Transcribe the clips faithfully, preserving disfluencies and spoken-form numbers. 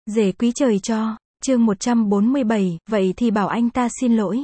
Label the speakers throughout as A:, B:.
A: Rể quý trời cho, chương một trăm bốn mươi bảy, vậy thì bảo anh ta xin lỗi.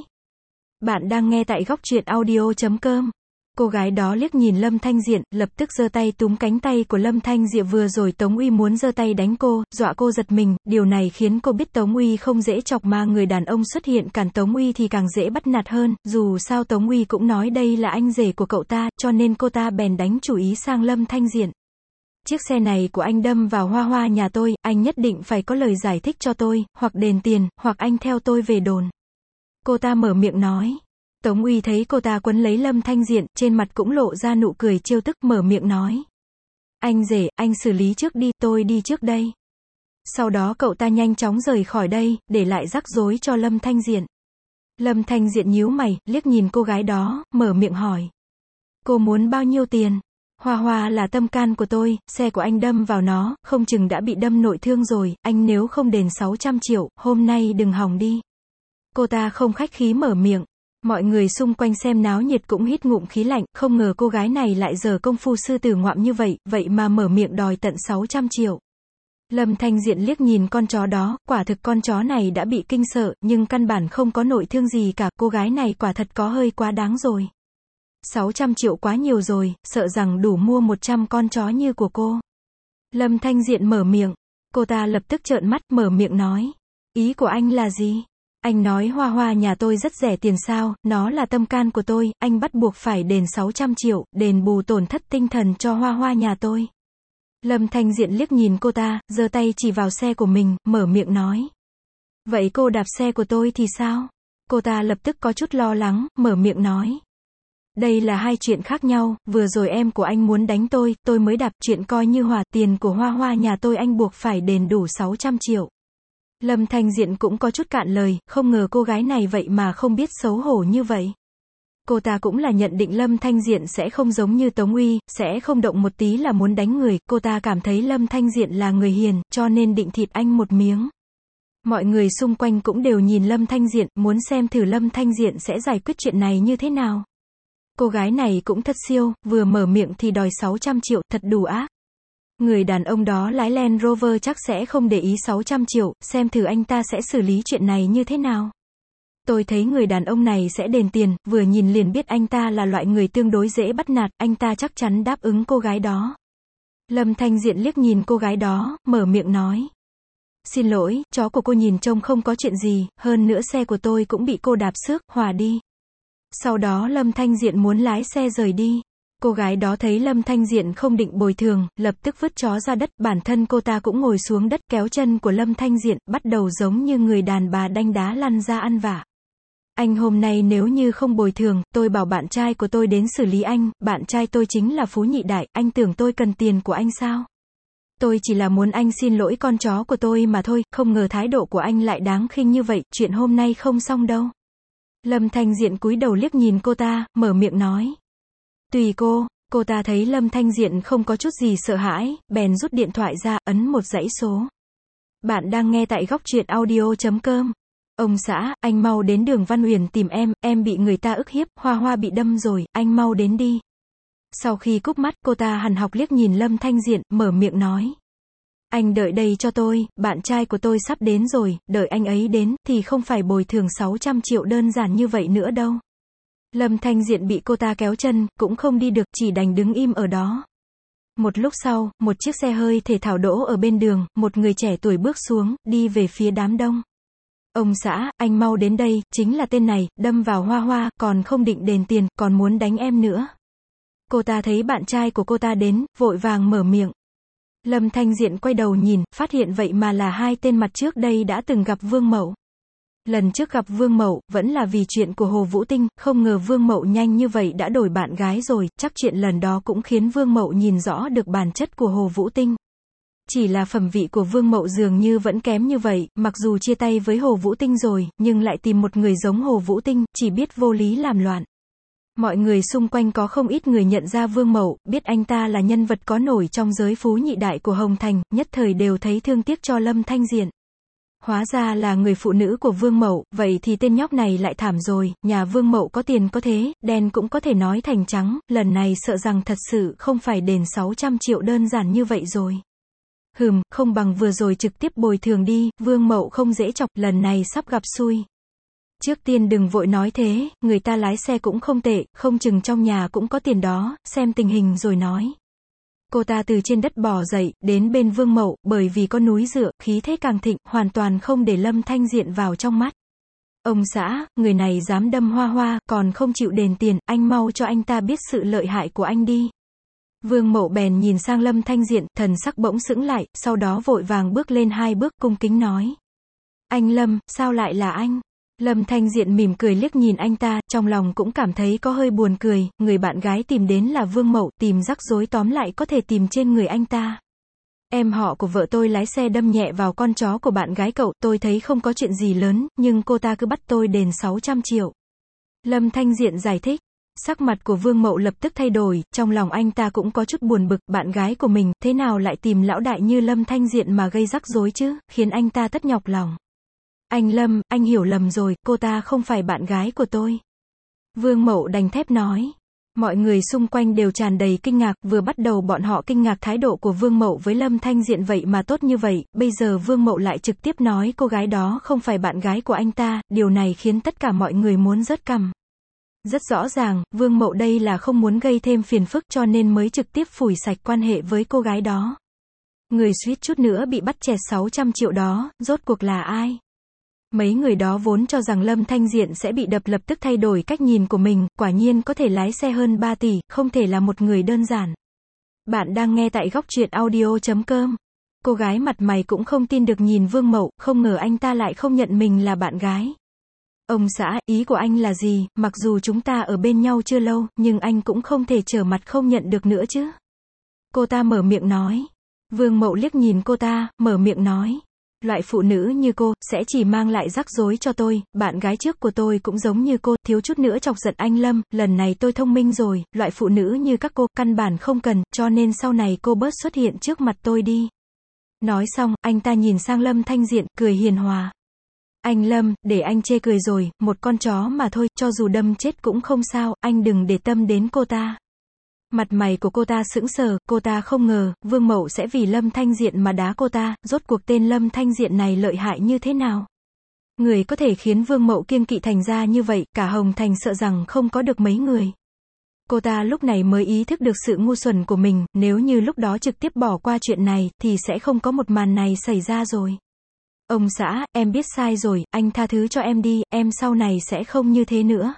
A: Bạn đang nghe tại góc truyện audio chấm com. Cô gái đó liếc nhìn Lâm Thanh Diện, lập tức giơ tay túm cánh tay của Lâm Thanh Diện. Vừa rồi Tống Uy muốn giơ tay đánh cô, dọa cô giật mình, điều này khiến cô biết Tống Uy không dễ chọc mà người đàn ông xuất hiện cản Tống Uy thì càng dễ bắt nạt hơn, dù sao Tống Uy cũng nói đây là anh rể của cậu ta, cho nên cô ta bèn đánh chủ ý sang Lâm Thanh Diện. Chiếc xe này của anh đâm vào Hoa Hoa nhà tôi, anh nhất định phải có lời giải thích cho tôi, hoặc đền tiền, hoặc anh theo tôi về đồn. Cô ta mở miệng nói. Tống Uy thấy cô ta quấn lấy Lâm Thanh Diện, trên mặt cũng lộ ra nụ cười trêu tức, mở miệng nói. Anh rể, anh xử lý trước đi, tôi đi trước đây. Sau đó cậu ta nhanh chóng rời khỏi đây, để lại rắc rối cho Lâm Thanh Diện. Lâm Thanh Diện nhíu mày, liếc nhìn cô gái đó, mở miệng hỏi. Cô muốn bao nhiêu tiền? Hoa Hoa là tâm can của tôi, xe của anh đâm vào nó, không chừng đã bị đâm nội thương rồi, anh nếu không đền sáu trăm triệu, hôm nay đừng hòng đi. Cô ta không khách khí mở miệng. Mọi người xung quanh xem náo nhiệt cũng hít ngụm khí lạnh, không ngờ cô gái này lại giở công phu sư tử ngoạm như vậy, vậy mà mở miệng đòi tận sáu trăm triệu. Lâm Thanh Diện liếc nhìn con chó đó, quả thực con chó này đã bị kinh sợ, nhưng căn bản không có nội thương gì cả, cô gái này quả thật có hơi quá đáng rồi. sáu trăm triệu quá nhiều rồi, sợ rằng đủ mua một trăm con chó như của cô. Lâm Thanh Diện mở miệng, cô ta lập tức trợn mắt, mở miệng nói. Ý của anh là gì? Anh nói Hoa Hoa nhà tôi rất rẻ tiền sao, nó là tâm can của tôi, anh bắt buộc phải đền sáu trăm triệu, đền bù tổn thất tinh thần cho Hoa Hoa nhà tôi. Lâm Thanh Diện liếc nhìn cô ta, giơ tay chỉ vào xe của mình, mở miệng nói. Vậy cô đạp xe của tôi thì sao? Cô ta lập tức có chút lo lắng, mở miệng nói. Đây là hai chuyện khác nhau, vừa rồi em của anh muốn đánh tôi, tôi mới đạp, chuyện coi như hòa, tiền của Hoa Hoa nhà tôi anh buộc phải đền đủ sáu trăm triệu. Lâm Thanh Diện cũng có chút cạn lời, không ngờ cô gái này vậy mà không biết xấu hổ như vậy. Cô ta cũng là nhận định Lâm Thanh Diện sẽ không giống như Tống Uy, sẽ không động một tí là muốn đánh người, cô ta cảm thấy Lâm Thanh Diện là người hiền, cho nên định thịt anh một miếng. Mọi người xung quanh cũng đều nhìn Lâm Thanh Diện, muốn xem thử Lâm Thanh Diện sẽ giải quyết chuyện này như thế nào. Cô gái này cũng thật siêu, vừa mở miệng thì đòi sáu trăm triệu, thật đủ ác. Người đàn ông đó lái Land Rover chắc sẽ không để ý sáu trăm triệu, xem thử anh ta sẽ xử lý chuyện này như thế nào. Tôi thấy người đàn ông này sẽ đền tiền, vừa nhìn liền biết anh ta là loại người tương đối dễ bắt nạt, anh ta chắc chắn đáp ứng cô gái đó. Lâm Thanh Diện liếc nhìn cô gái đó, mở miệng nói. Xin lỗi, chó của cô nhìn trông không có chuyện gì, hơn nữa xe của tôi cũng bị cô đạp xước, hòa đi. Sau đó Lâm Thanh Diện muốn lái xe rời đi. Cô gái đó thấy Lâm Thanh Diện không định bồi thường, lập tức vứt chó ra đất, bản thân cô ta cũng ngồi xuống đất kéo chân của Lâm Thanh Diện, bắt đầu giống như người đàn bà đanh đá lăn ra ăn vạ. Anh hôm nay nếu như không bồi thường, tôi bảo bạn trai của tôi đến xử lý anh, bạn trai tôi chính là Phú Nhị Đại, anh tưởng tôi cần tiền của anh sao? Tôi chỉ là muốn anh xin lỗi con chó của tôi mà thôi, không ngờ thái độ của anh lại đáng khinh như vậy, chuyện hôm nay không xong đâu. Lâm Thanh Diện cúi đầu liếc nhìn cô ta, mở miệng nói. Tùy cô, cô ta thấy Lâm Thanh Diện không có chút gì sợ hãi, bèn rút điện thoại ra, ấn một dãy số. Bạn đang nghe tại góc truyện audio chấm com. Ông xã, anh mau đến đường Văn Uyển tìm em, em bị người ta ức hiếp, Hoa Hoa bị đâm rồi, anh mau đến đi. Sau khi cúp mắt, cô ta hằn học liếc nhìn Lâm Thanh Diện, mở miệng nói. Anh đợi đây cho tôi, bạn trai của tôi sắp đến rồi, đợi anh ấy đến, thì không phải bồi thường sáu trăm triệu đơn giản như vậy nữa đâu. Lâm Thanh Diện bị cô ta kéo chân, cũng không đi được, chỉ đành đứng im ở đó. Một lúc sau, một chiếc xe hơi thể thao đỗ ở bên đường, một người trẻ tuổi bước xuống, đi về phía đám đông. Ông xã, anh mau đến đây, chính là tên này, đâm vào Hoa Hoa, còn không định đền tiền, còn muốn đánh em nữa. Cô ta thấy bạn trai của cô ta đến, vội vàng mở miệng. Lâm Thanh Diện quay đầu nhìn, phát hiện vậy mà là hai tên mặt trước đây đã từng gặp Vương Mậu. Lần trước gặp Vương Mậu, vẫn là vì chuyện của Hồ Vũ Tinh, không ngờ Vương Mậu nhanh như vậy đã đổi bạn gái rồi, chắc chuyện lần đó cũng khiến Vương Mậu nhìn rõ được bản chất của Hồ Vũ Tinh. Chỉ là phẩm vị của Vương Mậu dường như vẫn kém như vậy, mặc dù chia tay với Hồ Vũ Tinh rồi, nhưng lại tìm một người giống Hồ Vũ Tinh, chỉ biết vô lý làm loạn. Mọi người xung quanh có không ít người nhận ra Vương Mậu, biết anh ta là nhân vật có nổi trong giới Phú Nhị Đại của Hồng Thành, nhất thời đều thấy thương tiếc cho Lâm Thanh Diện. Hóa ra là người phụ nữ của Vương Mậu, vậy thì tên nhóc này lại thảm rồi, nhà Vương Mậu có tiền có thế, đen cũng có thể nói thành trắng, lần này sợ rằng thật sự không phải đền sáu trăm triệu đơn giản như vậy rồi. Hừm, không bằng vừa rồi trực tiếp bồi thường đi, Vương Mậu không dễ chọc, lần này sắp gặp xui. Trước tiên đừng vội nói thế, người ta lái xe cũng không tệ, không chừng trong nhà cũng có tiền đó, xem tình hình rồi nói. Cô ta từ trên đất bò dậy, đến bên Vương Mậu, bởi vì có núi dựa, khí thế càng thịnh, hoàn toàn không để Lâm Thanh Diện vào trong mắt. Ông xã, người này dám đâm Hoa Hoa, còn không chịu đền tiền, anh mau cho anh ta biết sự lợi hại của anh đi. Vương Mậu bèn nhìn sang Lâm Thanh Diện, thần sắc bỗng sững lại, sau đó vội vàng bước lên hai bước, cung kính nói. Anh Lâm, sao lại là anh? Lâm Thanh Diện mỉm cười liếc nhìn anh ta, trong lòng cũng cảm thấy có hơi buồn cười, người bạn gái tìm đến là Vương Mậu, tìm rắc rối tóm lại có thể tìm trên người anh ta. Em họ của vợ tôi lái xe đâm nhẹ vào con chó của bạn gái cậu, tôi thấy không có chuyện gì lớn, nhưng cô ta cứ bắt tôi đền sáu trăm triệu. Lâm Thanh Diện giải thích. Sắc mặt của Vương Mậu lập tức thay đổi, trong lòng anh ta cũng có chút buồn bực, bạn gái của mình, thế nào lại tìm lão đại như Lâm Thanh Diện mà gây rắc rối chứ, khiến anh ta tất nhọc lòng. Anh Lâm, anh hiểu lầm rồi, cô ta không phải bạn gái của tôi. Vương Mậu đành thép nói. Mọi người xung quanh đều tràn đầy kinh ngạc, vừa bắt đầu bọn họ kinh ngạc thái độ của Vương Mậu với Lâm Thanh Diện vậy mà tốt như vậy, bây giờ Vương Mậu lại trực tiếp nói cô gái đó không phải bạn gái của anh ta, điều này khiến tất cả mọi người muốn rớt cằm. Rất rõ ràng, Vương Mậu đây là không muốn gây thêm phiền phức cho nên mới trực tiếp phủi sạch quan hệ với cô gái đó. Người suýt chút nữa bị bắt chẹt sáu trăm triệu đó, rốt cuộc là ai? Mấy người đó vốn cho rằng Lâm Thanh Diện sẽ bị đập lập tức thay đổi cách nhìn của mình, quả nhiên có thể lái xe hơn ba tỷ, không thể là một người đơn giản. Bạn đang nghe tại góc truyện audio chấm com. Cô gái mặt mày cũng không tin được nhìn Vương Mậu, không ngờ anh ta lại không nhận mình là bạn gái. Ông xã, ý của anh là gì, mặc dù chúng ta ở bên nhau chưa lâu, nhưng anh cũng không thể trở mặt không nhận được nữa chứ. Cô ta mở miệng nói. Vương Mậu liếc nhìn cô ta, mở miệng nói. Loại phụ nữ như cô, sẽ chỉ mang lại rắc rối cho tôi, bạn gái trước của tôi cũng giống như cô, thiếu chút nữa chọc giận anh Lâm, lần này tôi thông minh rồi, loại phụ nữ như các cô, căn bản không cần, cho nên sau này cô bớt xuất hiện trước mặt tôi đi. Nói xong, anh ta nhìn sang Lâm Thanh Diện, cười hiền hòa. Anh Lâm, để anh chê cười rồi, một con chó mà thôi, cho dù đâm chết cũng không sao, anh đừng để tâm đến cô ta. Mặt mày của cô ta sững sờ, cô ta không ngờ, Vương Mậu sẽ vì Lâm Thanh Diện mà đá cô ta, rốt cuộc tên Lâm Thanh Diện này lợi hại như thế nào. Người có thể khiến Vương Mậu kiêng kỵ thành ra như vậy, cả Hồng Thành sợ rằng không có được mấy người. Cô ta lúc này mới ý thức được sự ngu xuẩn của mình, nếu như lúc đó trực tiếp bỏ qua chuyện này, thì sẽ không có một màn này xảy ra rồi. Ông xã, em biết sai rồi, anh tha thứ cho em đi, em sau này sẽ không như thế nữa.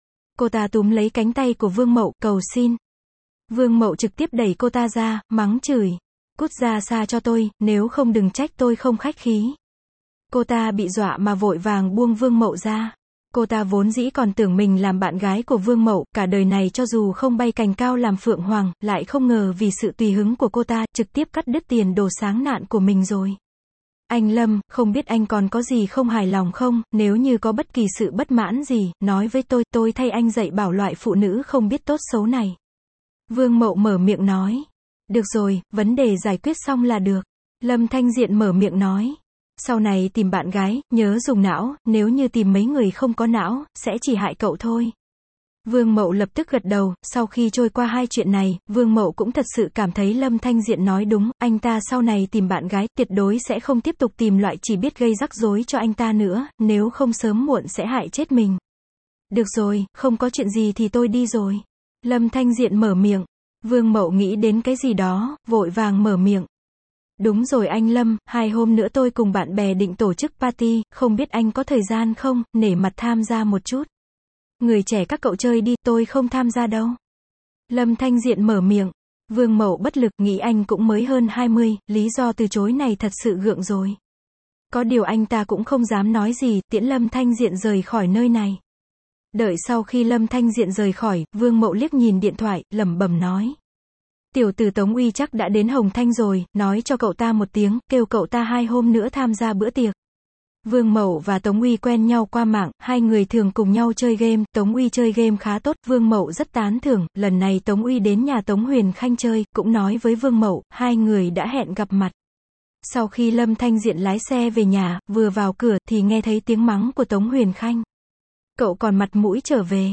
A: Cô ta túm lấy cánh tay của Vương Mậu, cầu xin. Vương Mậu trực tiếp đẩy cô ta ra, mắng chửi. Cút ra xa cho tôi, nếu không đừng trách tôi không khách khí. Cô ta bị dọa mà vội vàng buông Vương Mậu ra. Cô ta vốn dĩ còn tưởng mình làm bạn gái của Vương Mậu, cả đời này cho dù không bay cành cao làm phượng hoàng, lại không ngờ vì sự tùy hứng của cô ta, trực tiếp cắt đứt tiền đồ sáng nạn của mình rồi. Anh Lâm, không biết anh còn có gì không hài lòng không, nếu như có bất kỳ sự bất mãn gì, nói với tôi, tôi thay anh dạy bảo loại phụ nữ không biết tốt xấu này. Vương Mậu mở miệng nói. Được rồi, vấn đề giải quyết xong là được. Lâm Thanh Diện mở miệng nói. Sau này tìm bạn gái, nhớ dùng não, nếu như tìm mấy người không có não, sẽ chỉ hại cậu thôi. Vương Mậu lập tức gật đầu, sau khi trôi qua hai chuyện này, Vương Mậu cũng thật sự cảm thấy Lâm Thanh Diện nói đúng, anh ta sau này tìm bạn gái, tuyệt đối sẽ không tiếp tục tìm loại chỉ biết gây rắc rối cho anh ta nữa, nếu không sớm muộn sẽ hại chết mình. Được rồi, không có chuyện gì thì tôi đi rồi. Lâm Thanh Diện mở miệng. Vương Mậu nghĩ đến cái gì đó, vội vàng mở miệng. Đúng rồi anh Lâm, hai hôm nữa tôi cùng bạn bè định tổ chức party, không biết anh có thời gian không, nể mặt tham gia một chút. Người trẻ các cậu chơi đi, tôi không tham gia đâu. Lâm Thanh Diện mở miệng. Vương Mậu bất lực, nghĩ anh cũng mới hơn hai mươi, lý do từ chối này thật sự gượng rồi. Có điều anh ta cũng không dám nói gì, tiễn Lâm Thanh Diện rời khỏi nơi này. Đợi sau khi Lâm Thanh Diện rời khỏi, Vương Mậu liếc nhìn điện thoại, lẩm bẩm nói. Tiểu tử Tống Uy chắc đã đến Hồng Thanh rồi, nói cho cậu ta một tiếng, kêu cậu ta hai hôm nữa tham gia bữa tiệc. Vương Mậu và Tống Uy quen nhau qua mạng, hai người thường cùng nhau chơi game, Tống Uy chơi game khá tốt, Vương Mậu rất tán thưởng, lần này Tống Uy đến nhà Tống Huyền Khanh chơi, cũng nói với Vương Mậu, hai người đã hẹn gặp mặt. Sau khi Lâm Thanh Diện lái xe về nhà, vừa vào cửa thì nghe thấy tiếng mắng của Tống Huyền Khanh. Cậu còn mặt mũi trở về.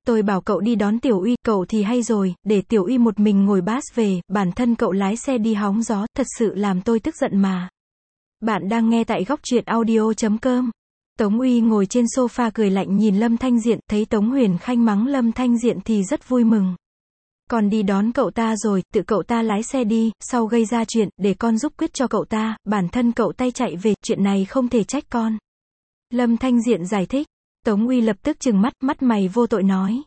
A: tôi bảo cậu đi đón Tiểu Uy, cậu thì hay rồi, để Tiểu Uy một mình ngồi bus về, bản thân cậu lái xe đi hóng gió, thật sự làm tôi tức giận mà. Bạn đang nghe tại góc truyện audio chấm com. Tống Uy ngồi trên sofa cười lạnh nhìn Lâm Thanh Diện, thấy Tống Huyền Khanh mắng Lâm Thanh Diện thì rất vui mừng. Con đi đón cậu ta rồi, tự cậu ta lái xe đi, sau gây ra chuyện, để con giúp quyết cho cậu ta, bản thân cậu tay chạy về, chuyện này không thể trách con. Lâm Thanh Diện giải thích. Tống Uy lập tức trừng mắt, mắt mày vô tội nói.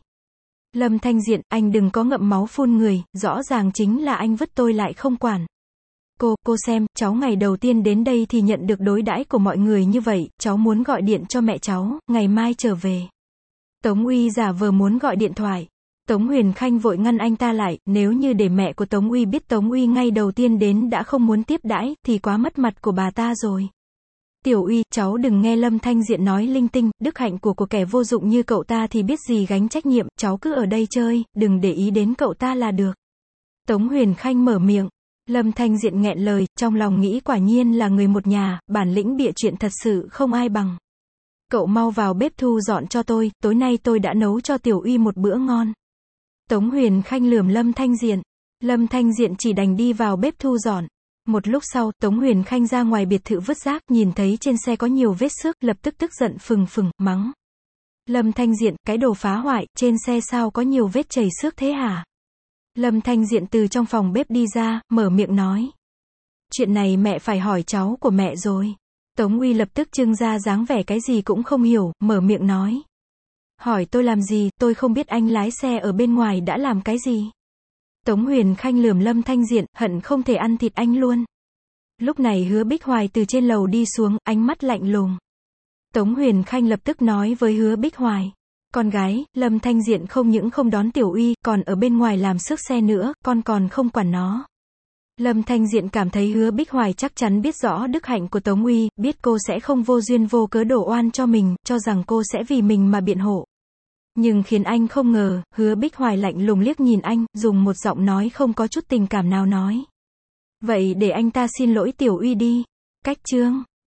A: Lâm Thanh Diện, anh đừng có ngậm máu phun người, rõ ràng chính là anh vứt tôi lại không quản. Cô, cô xem, cháu ngày đầu tiên đến đây thì nhận được đối đãi của mọi người như vậy, cháu muốn gọi điện cho mẹ cháu, ngày mai trở về. Tống Uy giả vờ muốn gọi điện thoại. Tống Huyền Khanh vội ngăn anh ta lại, nếu như để mẹ của Tống Uy biết Tống Uy ngay đầu tiên đến đã không muốn tiếp đãi, thì quá mất mặt của bà ta rồi. Tiểu Uy, cháu đừng nghe Lâm Thanh Diện nói linh tinh, đức hạnh của của kẻ vô dụng như cậu ta thì biết gì gánh trách nhiệm, cháu cứ ở đây chơi, đừng để ý đến cậu ta là được. Tống Huyền Khanh mở miệng. Lâm Thanh Diện nghẹn lời, trong lòng nghĩ quả nhiên là người một nhà, bản lĩnh bịa chuyện thật sự không ai bằng. Cậu mau vào bếp thu dọn cho tôi, tối nay tôi đã nấu cho Tiểu Uy một bữa ngon. Tống Huyền Khanh lườm Lâm Thanh Diện. Lâm Thanh Diện chỉ đành đi vào bếp thu dọn. Một lúc sau, Tống Huyền Khanh ra ngoài biệt thự vứt rác, nhìn thấy trên xe có nhiều vết xước, lập tức tức giận phừng phừng, mắng. Lâm Thanh Diện, cái đồ phá hoại, trên xe sao có nhiều vết chảy xước thế hả? Lâm Thanh Diện từ trong phòng bếp đi ra, mở miệng nói. Chuyện này mẹ phải hỏi cháu của mẹ rồi. Tống Uy lập tức trưng ra dáng vẻ cái gì cũng không hiểu, mở miệng nói. Hỏi tôi làm gì, tôi không biết anh lái xe ở bên ngoài đã làm cái gì. Tống Huyền Khanh lườm Lâm Thanh Diện, hận không thể ăn thịt anh luôn. Lúc này Hứa Bích Hoài từ trên lầu đi xuống, ánh mắt lạnh lùng. Tống Huyền Khanh lập tức nói với Hứa Bích Hoài. Con gái, Lâm Thanh Diện không những không đón Tiểu Uy, còn ở bên ngoài làm xước xe nữa, con còn không quản nó. Lâm Thanh Diện cảm thấy Hứa Bích Hoài chắc chắn biết rõ đức hạnh của Tống Uy, biết cô sẽ không vô duyên vô cớ đổ oan cho mình, cho rằng cô sẽ vì mình mà biện hộ. Nhưng khiến anh không ngờ, Hứa Bích Hoài lạnh lùng liếc nhìn anh, dùng một giọng nói không có chút tình cảm nào nói. Vậy để anh ta xin lỗi Tiểu Uy đi. Cách chương